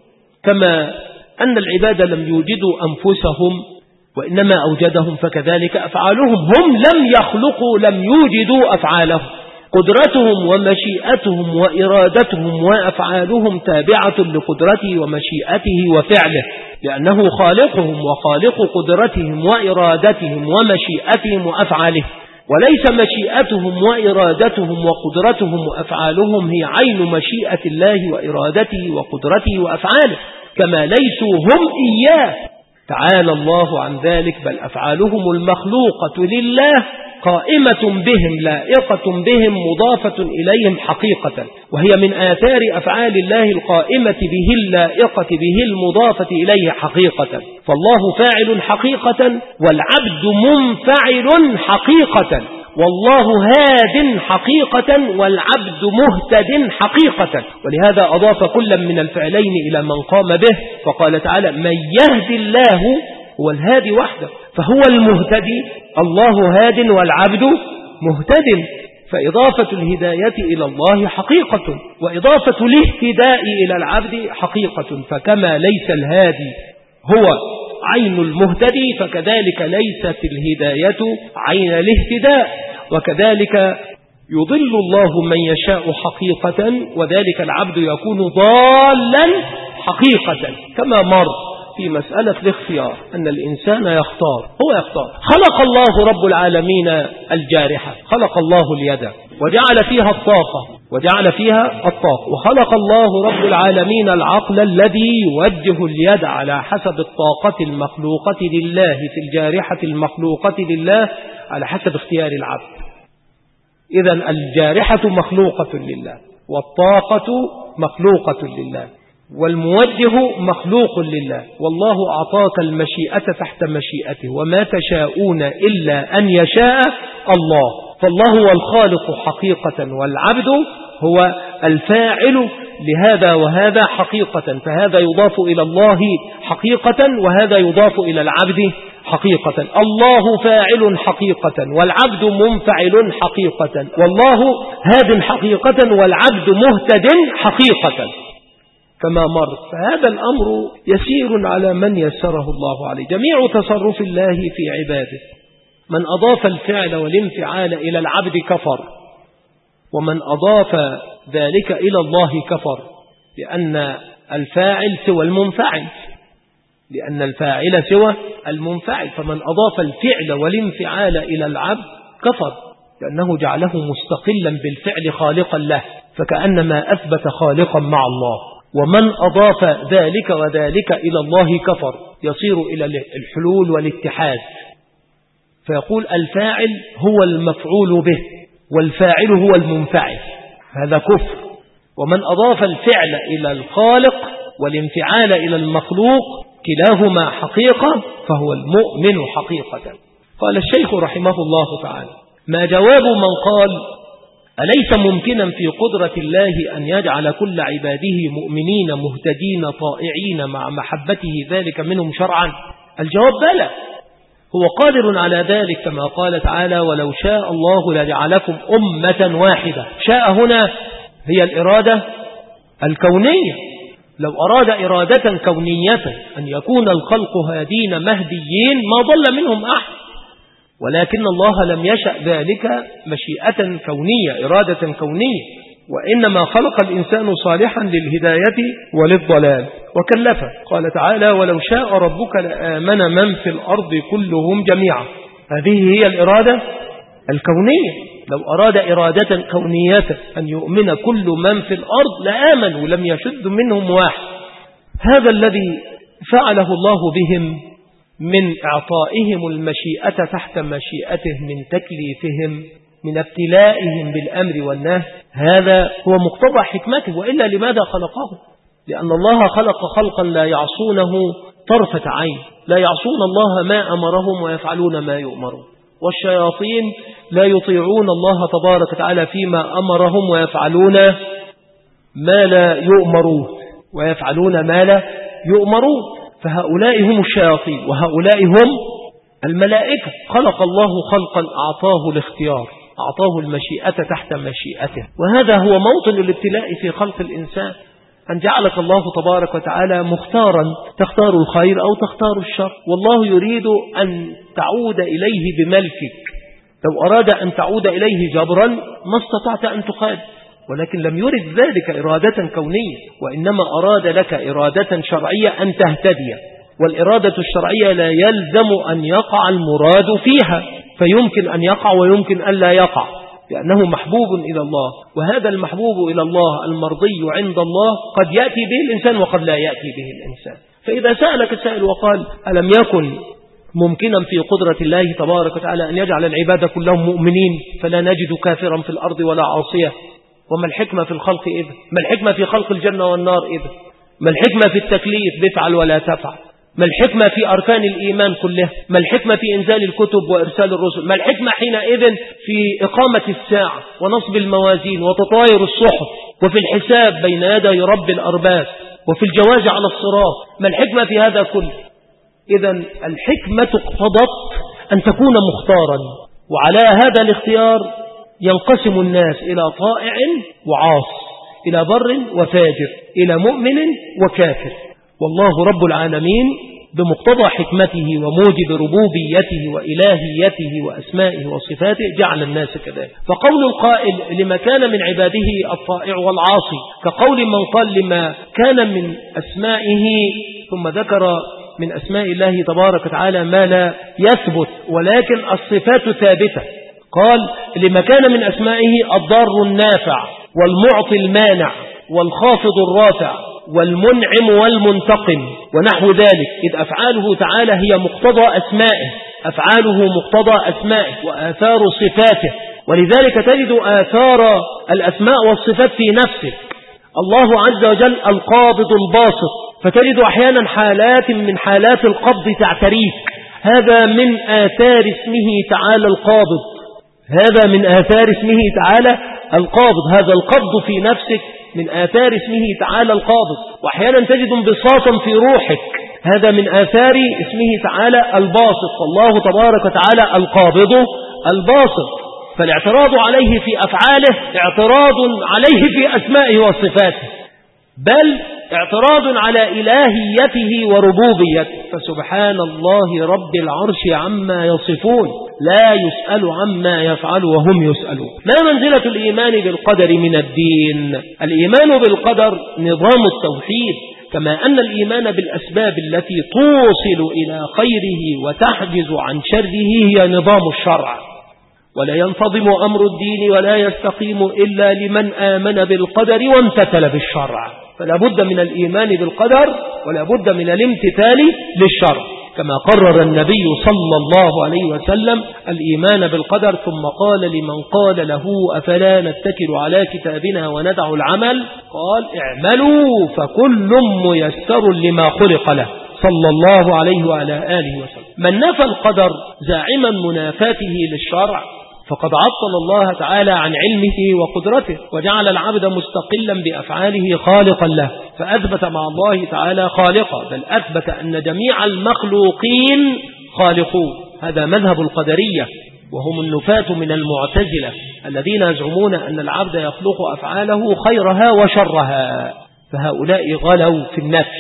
كما أن العباد لم يوجدوا أنفسهم وإنما أوجدهم، فكذلك أفعالهم، هم لم يخلقوا، لم يوجدوا أفعالهم. قدرتهم ومشيئتهم وإرادتهم وأفعالهم تابعة لقدرته ومشيئته وفعله، لأنه خالقهم وخالق قدرتهم وإرادتهم ومشيئتهم وأفعالهم، وليس مشيئتهم وإرادتهم وقدرتهم وأفعالهم هي عين مشيئة الله وإرادته وقدرته وأفعاله، كما ليسوا هم إياه تعالى الله عن ذلك، بل أفعالهم المخلوقة لله قائمة بهم لائقة بهم مضافة إليهم حقيقة، وهي من آثار أفعال الله القائمة به اللائقة به المضافة إليه حقيقة. فالله فاعل حقيقة والعبد منفعل حقيقة، والله هاد حقيقة والعبد مهتد حقيقة. ولهذا أضاف كل من الفعلين إلى من قام به، فقال تعالى من يهدي الله هو الهادي وحده، فهو المهتدي، الله هاد والعبد مهتد. فإضافة الهداية إلى الله حقيقة، وإضافة الاهتداء إلى العبد حقيقة. فكما ليس الهادي هو عين المهتدي، فكذلك ليست الهداية عين الاهتداء، وكذلك يضل الله من يشاء حقيقة، وذلك العبد يكون ضالا حقيقة. كما مر في مسألة الاختيار أن الإنسان يختار، هو يختار. خلق الله رب العالمين الجارحة، خلق الله اليد وجعل فيها الطاقة، وخلق الله رب العالمين العقل الذي يوجه اليد على حسب الطاقة المخلوقة لله في الجارحة المخلوقة لله على حسب اختيار العبد. إذن الجارحة مخلوقة لله، والطاقة مخلوقة لله، والموجه مخلوق لله، والله أعطاك المشيئة تحت مشيئته، وما تشاءون إلا أن يشاء الله. فالله هو الخالق حقيقة، والعبد هو الفاعل لهذا وهذا حقيقة، فهذا يضاف إلى الله حقيقة وهذا يضاف إلى العبد حقيقة. الله فاعل حقيقة والعبد منفعل حقيقة، والله هاد حقيقة والعبد مهتد حقيقة كما مر. فهذا الأمر يسير على من يسره الله عليه. جميع تصرف الله في عباده، من أضاف الفعل والانفعال إلى العبد كفر، ومن أضاف ذلك إلى الله كفر، لأن الفاعل سوى المنفعل، لأن الفاعل سوى المنفعل. فمن أضاف الفعل والانفعال إلى العبد كفر، لأنه جعله مستقلا بالفعل خالقا له، فكأنما أثبت خالقا مع الله. ومن أضاف ذلك وذلك إلى الله كفر، يصير إلى الحلول والاتحاد، فيقول الفاعل هو المفعول به والفاعل هو المنفعل، هذا كفر. ومن أضاف الفعل إلى الخالق والانفعال إلى المخلوق كلاهما حقيقة فهو المؤمن حقيقة. قال الشيخ رحمه الله تعالى: ما جواب من قال أليس ممكنا في قدرة الله أن يجعل كل عباده مؤمنين مهتدين طائعين مع محبته ذلك منهم شرعا؟ الجواب بلى، هو قادر على ذلك، كما قال تعالى: ولو شاء الله لجعلكم أمة واحدة. شاء هنا هي الإرادة الكونية، لو أراد إرادة كونية أن يكون الخلق هادين مهديين ما ضل منهم أحد، ولكن الله لم يشأ ذلك مشيئة كونية إرادة كونية، وإنما خلق الإنسان صالحا للهداية وللضلال وكلفه. قال تعالى: ولو شاء ربك لآمن من في الأرض كلهم جميعا. هذه هي الإرادة الكونية. لو أراد إرادة كونية أن يؤمن كل من في الأرض لآمنوا لم يشد منهم واحد. هذا الذي فعله الله بهم من إعطائهم المشيئة تحت مشيئته، من تكليفهم، من ابتلائهم بالأمر والنهي، هذا هو مقتضى حكمته. وإلا لماذا خلقه؟ لأن الله خلق خلقا لا يعصونه طرفة عين، لا يعصون الله ما أمرهم ويفعلون ما يؤمرون. والشياطين لا يطيعون الله تبارك وتعالى فيما أمرهم ويفعلون ما لا يؤمرون فهؤلاء هم الشياطين وهؤلاء هم الملائكة. خلق الله خلقا أعطاه الاختيار، أعطاه المشيئة تحت مشيئته. وهذا هو موطن الابتلاء في خلق الإنسان، أن جعلك الله تبارك وتعالى مختارا، تختار الخير أو تختار الشر. والله يريد أن تعود إليه بملكك. لو أراد أن تعود إليه جبرا ما استطعت أن تخالف، ولكن لم يرد ذلك إرادة كونية، وإنما أراد لك إرادة شرعية أن تهتدي. والإرادة الشرعية لا يلزم أن يقع المراد فيها، فيمكن أن يقع ويمكن أن لا يقع، لأنه محبوب إلى الله. وهذا المحبوب إلى الله المرضي عند الله قد يأتي به الإنسان وقد لا يأتي به الإنسان. فإذا سألك السائل وقال ألم يكن ممكنا في قدرة الله تبارك وتعالى أن يجعل العباد كلهم مؤمنين فلا نجد كافرا في الأرض ولا عاصية؟ وما الحكمة في الخلق إذا؟ ما الحكمة في خلق الجنة والنار إذا؟ ما الحكمة في التكليف بفعل ولا تفعل؟ ما الحكمة في أركان الإيمان كلها؟ ما الحكمة في إنزال الكتب وإرسال الرسل؟ ما الحكمة حينئذ في إقامة الساعة ونصب الموازين وتطاير الصحف وفي الحساب بين يدي رب الأرباب وفي الجواز على الصراط؟ ما الحكمة في هذا كله؟ إذا الحكمة اقتضت أن تكون مختارا، وعلى هذا الاختيار ينقسم الناس إلى طائع وعاص، إلى بر وفاجر، إلى مؤمن وكافر. والله رب العالمين بمقتضى حكمته وموجب ربوبيته وإلهيته وأسمائه وصفاته جعل الناس كذلك. فقول القائل لما كان من عباده الطائع والعاصي كقول من قال لما كان من أسمائه، ثم ذكر من أسماء الله تبارك وتعالى ما لا يثبت ولكن الصفات ثابتة. قال لما كان من أسمائه الضار النافع والمعطي المانع والخافض الرافع والمنعم والمنتقم ونحو ذلك، إذ أفعاله تعالى هي مقتضى أسمائه، أفعاله مقتضى أسمائه وآثار صفاته. ولذلك تجد آثار الأسماء والصفات في نفسه. الله عز وجل القابض الباسط، فتجد أحيانا حالات من حالات القبض تعتريك، هذا من آثار اسمه تعالى القابض، هذا من آثار اسمه تعالى القابض، هذا القبض في نفسك من آثار اسمه تعالى القابض. وأحيانا تجد انبساطا في روحك، هذا من آثار اسمه تعالى الباسط. فالله تبارك وتعالى القابض الباسط، فالاعتراض عليه في أفعاله اعتراض عليه في أسمائه وصفاته، بل اعتراض على إلهيته وربوبيته. فسبحان الله رب العرش عما يصفون، لا يسأل عما يفعل وهم يسألون. ما منزلة الإيمان بالقدر من الدين؟ الإيمان بالقدر نظام التوحيد، كما أن الإيمان بالأسباب التي توصل إلى خيره وتحجز عن شره هي نظام الشرع. ولا ينتظم أمر الدين ولا يستقيم إلا لمن آمن بالقدر وامتثل بالشرع. فلا بد من الإيمان بالقدر ولا بد من الامتثال للشرع، كما قرر النبي صلى الله عليه وسلم الإيمان بالقدر، ثم قال لمن قال له أفلا نتكل على كتابنا وندع العمل، قال اعملوا فكل ميسر لما خلق له، صلى الله عليه وعلى آله وسلم. من نفى القدر زاعما منافاته للشرع فقد عطل الله تعالى عن علمه وقدرته، وجعل العبد مستقلا بأفعاله خالقا له، فأثبت مع الله تعالى خالقا، بل أثبت أن جميع المخلوقين خالقون. هذا مذهب القدرية، وهم النفاة من المعتزلة الذين يزعمون أن العبد يخلق أفعاله خيرها وشرها، فهؤلاء غلوا في النفي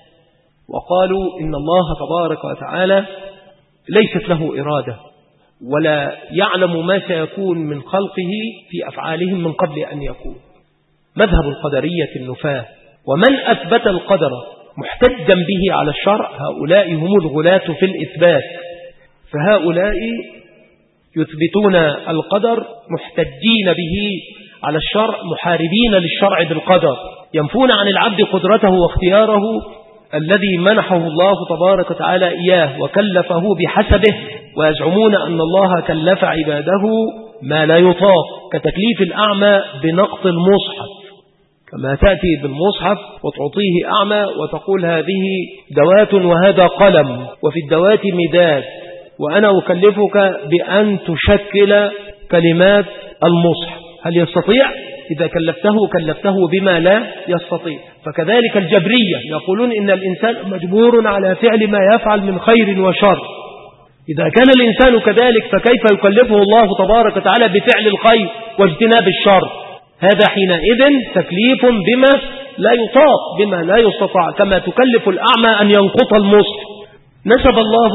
وقالوا إن الله تبارك وتعالى ليست له إرادة ولا يعلم ما سيكون من خلقه في أفعالهم من قبل أن يكون. مذهب القدرية النفاة. ومن أثبت القدر محتجا به على الشرع هؤلاء هم الغلاة في الإثبات، فهؤلاء يثبتون القدر محتجين به على الشرع، محاربين للشرع بالقدر، ينفون عن العبد قدرته واختياره الذي منحه الله تبارك وتعالى إياه وكلفه بحسبه، ويزعمون أن الله كلف عباده ما لا يطاق، كتكليف الأعمى بنقط المصحف، كما تأتي بالمصحف وتعطيه أعمى وتقول هذه دوات وهذا قلم، وفي الدوات مداد، وأنا أكلفك بأن تشكل كلمات المصحف. هل يستطيع؟ إذا كلفته بما لا يستطيع. فكذلك الجبرية يقولون إن الإنسان مجبور على فعل ما يفعل من خير وشر. إذا كان الإنسان كذلك فكيف يكلفه الله تبارك وتعالى بفعل الخير واجتناب الشر؟ هذا حينئذ تكليف بما لا يطاق، بما لا يستطاع، كما تكلف الأعمى أن ينقط المصحف. نسب الله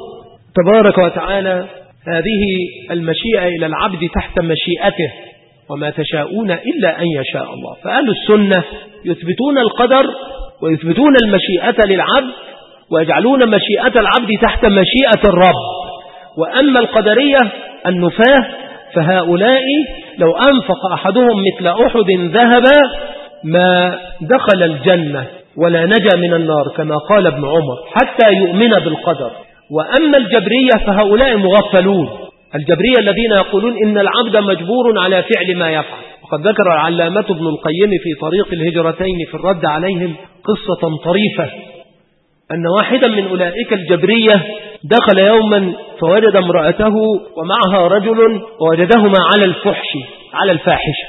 تبارك وتعالى هذه المشيئة إلى العبد تحت مشيئته، وما تشاءون إلا أن يشاء الله. فأهل السنة يثبتون القدر ويثبتون المشيئة للعبد، ويجعلون مشيئة العبد تحت مشيئة الرب. وأما القدرية النفاة فهؤلاء لو أنفق أحدهم مثل أحد ذهبا ما دخل الجنة ولا نجا من النار، كما قال ابن عمر، حتى يؤمن بالقدر. وأما الجبرية فهؤلاء مغفلون، الجبرية الذين يقولون إن العبد مجبور على فعل ما يفعل. وقد ذكر العلامة ابن القيم في طريق الهجرتين في الرد عليهم قصة طريفة، أن واحدا من أولئك الجبرية دخل يوما فوجد امرأته ومعها رجل ووجدهما على الفاحشة،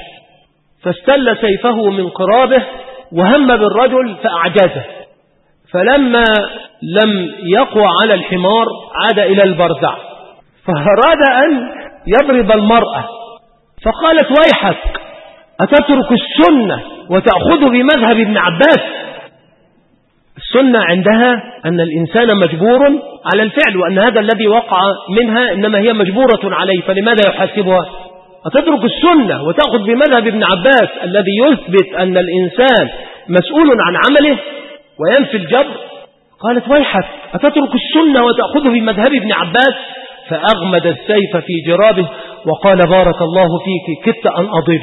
فاستل سيفه من قرابه وهم بالرجل فأعجزه، فلما لم يقوى على الحمار عاد إلى البرزع، فأراد أن يضرب المرأة، فقالت ويحك أتترك السنة وتأخذ بمذهب ابن عباس؟ السنة عندها أن الإنسان مجبور على الفعل، وأن هذا الذي وقع منها إنما هي مجبورة عليه، فلماذا يحاسبها؟ أتترك السنة وتأخذ بمذهب ابن عباس الذي يثبت أن الإنسان مسؤول عن عمله وينفي الجبر؟ قالت ويحك أتترك السنة وتأخذ بمذهب ابن عباس؟ فأغمد السيف في جرابه وقال بارك الله فيك كدت أن أضل.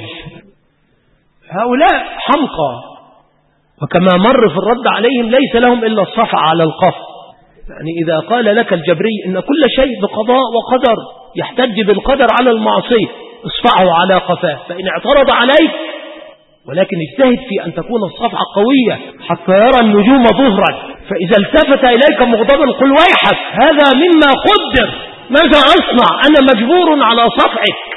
هؤلاء حمقى، وكما مر في الرد عليهم ليس لهم إلا الصفع على القف. يعني إذا قال لك الجبري إن كل شيء بقضاء وقدر يحتج بالقدر على المعصية، اصفعه على قفاه، فإن اعترض عليك ولكن اجتهد في أن تكون الصفعة قوية حتى يرى النجوم ظهرا، فإذا التفت إليك مغضبا قل ويحك هذا مما قدر، ماذا أصنع؟ أنا مجبور على صفعك.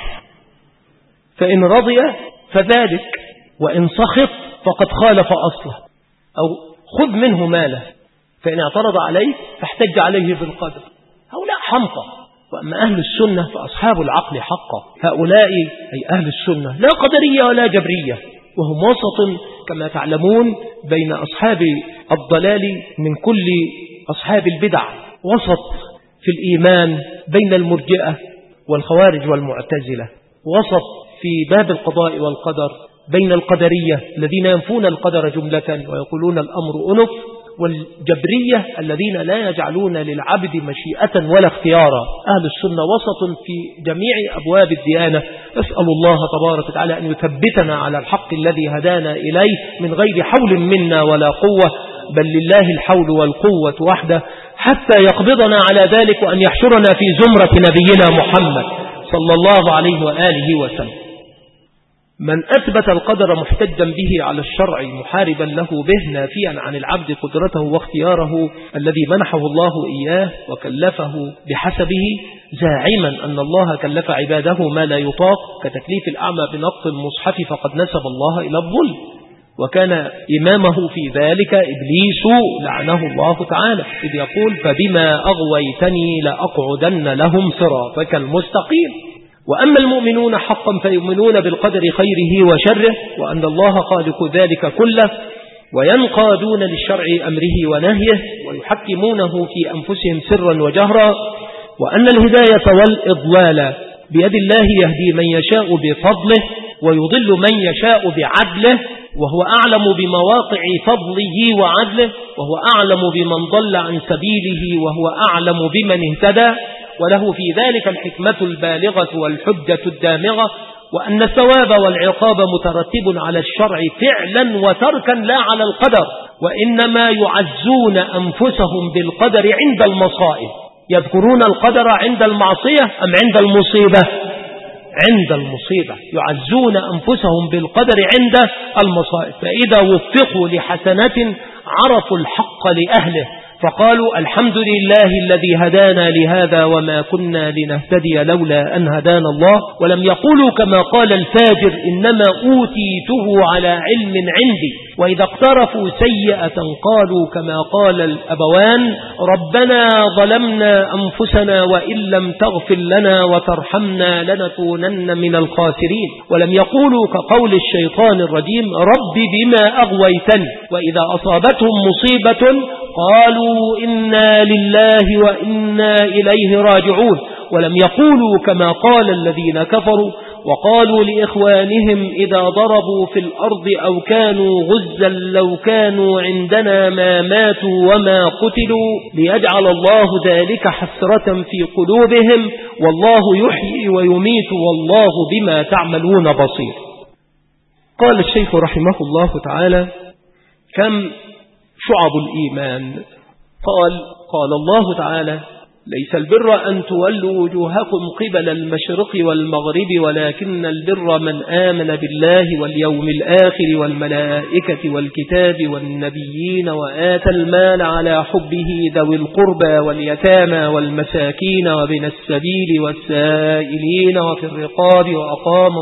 فإن رضي فذلك، وإن سخط فقد خالف أصله، أو خذ منه ماله، فإن اعترض عليه فاحتج عليه بالقدر. هؤلاء حمقى. وأما أهل السنة فأصحاب العقل حقا، هؤلاء أي أهل السنة لا قدرية ولا جبرية، وهم وسط كما تعلمون بين أصحاب الضلال من كل أصحاب البدع، وسط في الإيمان بين المرجئة والخوارج والمعتزلة، وسط في باب القضاء والقدر بين القدرية الذين ينفون القدر جملة ويقولون الأمر أنف، والجبرية الذين لا يجعلون للعبد مشيئة ولا اختيارا. أهل السنة وسط في جميع أبواب الديانة. أسأل الله تبارك وتعالى أن يثبتنا على الحق الذي هدانا إليه من غير حول منا ولا قوة، بل لله الحول والقوة وحده، حتى يقبضنا على ذلك وأن يحشرنا في زمرة نبينا محمد صلى الله عليه وآله وسلم. من أثبت القدر محتجا به على الشرع محاربا له به نافيا عن العبد قدرته واختياره الذي منحه الله إياه وكلفه بحسبه، زاعما أن الله كلف عباده ما لا يطاق كتكليف الأعمى بنقط المصحف، فقد نسب الله إلى الظلم، وكان إمامه في ذلك إبليس لعنه الله تعالى، إذ يقول فبما أغويتني لأقعدن لهم صراطك المستقيم. وأما المؤمنون حقا فيؤمنون بالقدر خيره وشره، وأن الله خالق ذلك كله، وينقادون للشرع أمره ونهيه، ويحكمونه في أنفسهم سرا وجهرا، وأن الهداية والإضلال بيد الله يهدي من يشاء بفضله ويضل من يشاء بعدله، وهو أعلم بمواقع فضله وعدله، وهو أعلم بمن ضل عن سبيله، وهو أعلم بمن اهتدى، وله في ذلك الحكمة البالغة والحجة الدامغة، وأن الثواب والعقاب مترتب على الشرع فعلا وتركا لا على القدر، وإنما يعزون أنفسهم بالقدر عند المصائب. يذكرون القدر عند المعصية أم عند المصيبة؟ عند المصيبة. يعزون أنفسهم بالقدر عند المصائب، فإذا وفقوا لحسنة عرفوا الحق لأهله فقالوا الحمد لله الذي هدانا لهذا وما كنا لنهتدي لولا أن هدانا الله. ولم يقولوا كما قال الفاجر إنما أوتيته على علم عندي. وإذا اقترفوا سيئة قالوا كما قال الأبوان ربنا ظلمنا أنفسنا وإن لم تغفر لنا وترحمنا لنكونن من الخاسرين. ولم يقولوا كقول الشيطان الرجيم رب بما أغويتني. وإذا أصابتهم مصيبة قالوا إنا لله وإنا إليه راجعون. ولم يقولوا كما قال الذين كفروا وقالوا لإخوانهم إذا ضربوا في الأرض أو كانوا غزا لو كانوا عندنا ما ماتوا وما قتلوا ليجعل الله ذلك حسرة في قلوبهم والله يحيي ويميت والله بما تعملون بصير. قال الشيخ رحمه الله تعالى كم شعب الإيمان؟ قال الله تعالى ليس البر أن تولوا وجوهكم قبل المشرق والمغرب ولكن البر من آمن بالله واليوم الآخر والملائكة والكتاب والنبيين وآتى المال على حبه ذوي القربى واليتامى والمساكين وابن السبيل والسائلين وفي الرقاب وأقام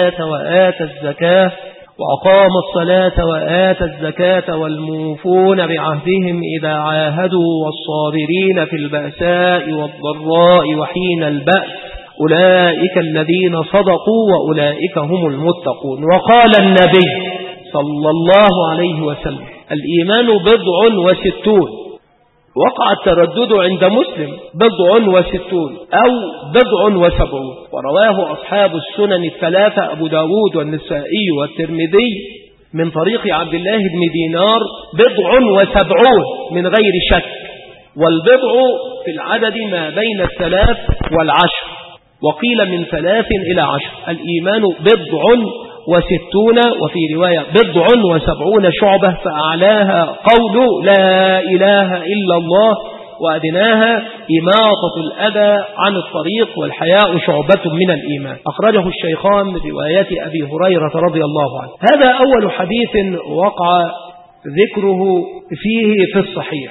الصلاة وآتى الزكاة والموفون بعهدهم إذا عاهدوا والصابرين في البأساء والضراء وحين البأس أولئك الذين صدقوا وأولئك هم المتقون. وقال النبي صلى الله عليه وسلم الإيمان 60. وقع التردد عند مسلم 60 أو 70. ورواه أصحاب السنن الثلاثة أبو داود والنسائي والترمذي من طريق عبد الله بن دينار 70 من غير شك. والبضع في العدد ما بين 3 والعشر، وقيل من 3 إلى 10. الإيمان 60 وفي رواية 70 شعبة، فأعلاها قول لا إله إلا الله وأدناها إماطة الأذى عن الطريق والحياء شعبة من الإيمان. أخرجه الشيخان من رواية أبي هريرة رضي الله عنه. هذا أول حديث وقع ذكره فيه في الصحيح.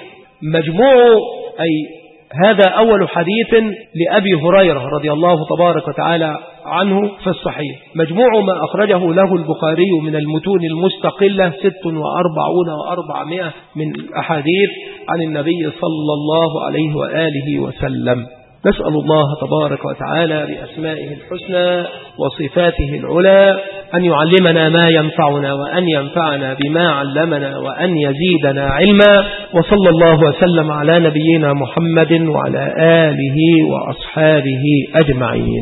هذا أول حديث لأبي هريرة رضي الله تبارك وتعالى عنه في الصحيح. مجموع ما أخرجه له البخاري من المتون المستقلة 46 و400 من الأحاديث عن النبي صلى الله عليه وآله وسلم. نسأل الله تبارك وتعالى بأسمائه الحسنى وصفاته العلى أن يعلمنا ما ينفعنا وأن ينفعنا بما علمنا وأن يزيدنا علما. وصلى الله وسلم على نبينا محمد وعلى آله وأصحابه أجمعين.